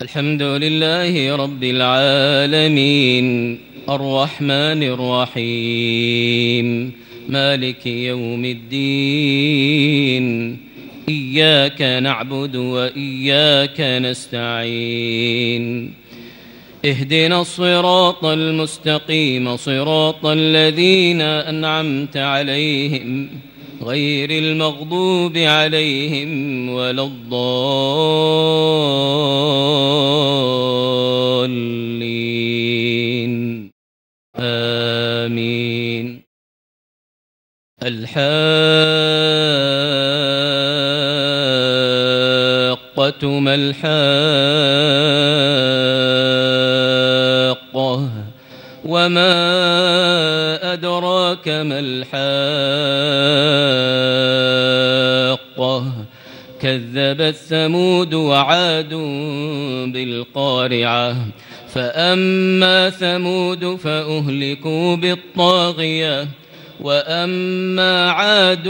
الحمد لله رب العالمين الرحمن الرحيم مالك يوم الدين إياك نعبد وإياك نستعين اهدنا الصراط المستقيم صراط الذين أنعمت عليهم غير المغضوب عليهم ولا الضالين آمين. الحاقة ما الحاقة وما أدراك ما الحاقة كذبت ثمود وعاد بالقارعة فأما ثمود فأهلكوا بالطاغية وأما عاد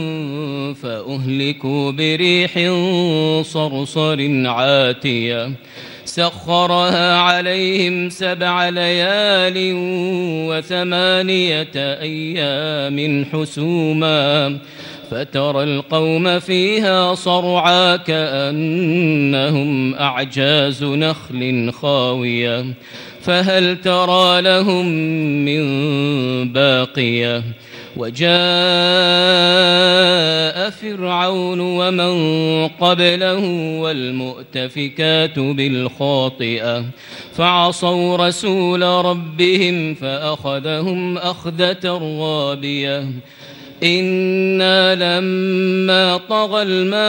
فأهلكوا بريح صرصر عاتية سخرها عليهم 7 ليال و8 أيام حسوما فترى القوم فيها صرعا كأنهم أعجاز نخل خاوية فهل ترى لهم من باقية وجاء فرعون ومن قبله والمؤتفكات بالخاطئة فعصوا رسول ربهم فأخذهم أخذة رابية إنا لما طغى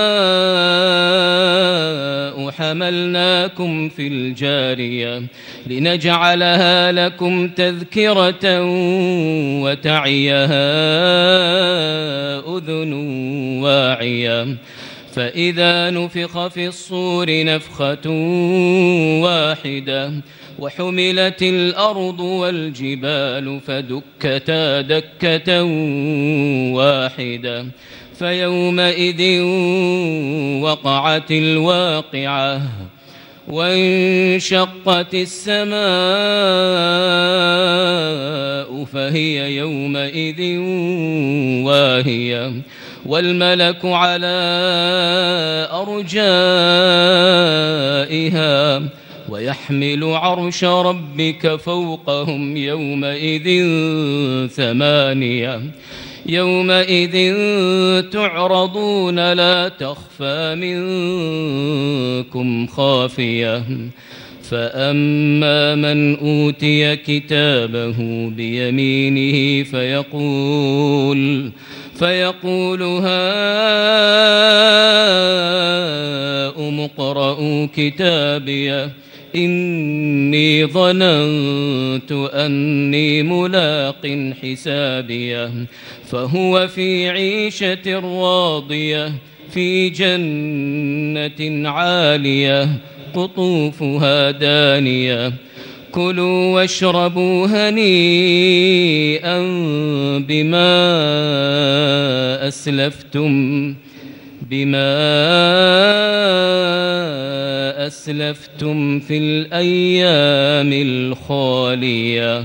الماء حملناكم في الجارية لنجعلها لكم تذكرة وتعيها أذن واعية فإذا نفخ في الصور نفخة واحدة وحملت الأرض والجبال فدكتا دكة واحدة فيومئذ وقعت الواقعة وانشقت السماء فهي يومئذ واهية والملك على أرجائها ويحمل عرش ربك فوقهم يومئذ 8 يومئذ تعرضون لا تخفى منكم خافية فأما من أوتي كتابه بيمينه فيقول هاؤم اقرءوا كتابيه إني ظننت أني ملاق حسابيه فهو في عيشة راضية في جنة عالية قطوفها دانية كلوا واشربوا هنيئا بما أسلفتم في الأيام الخالية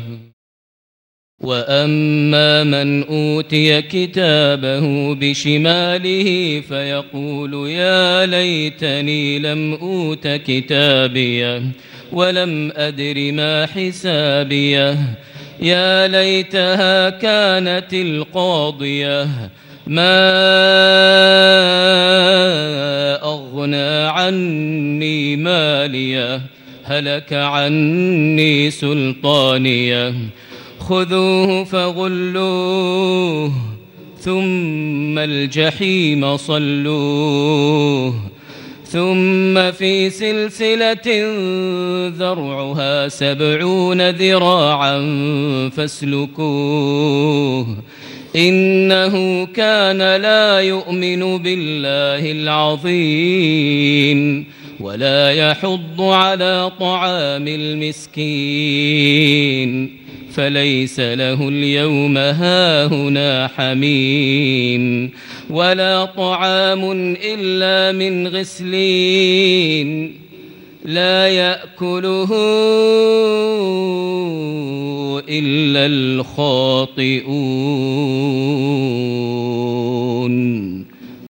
وأما من أوتي كتابه بشماله فيقول يا ليتني لم أوت كتابيه ولم أدر ما حسابيه يا ليتها كانت القاضية ما أغنى عني ماليه هلك عني سلطانيه خذوه فغلوه ثم الجحيم صلوه ثم في سلسلة ذرعها 70 ذراعا فاسلكوه إنه كان لا يؤمن بالله العظيم ولا يحض على طعام المسكين فليس له اليوم هاهنا حميم ولا طعام إلا من غسلين لا يأكله إلا الخاطئون.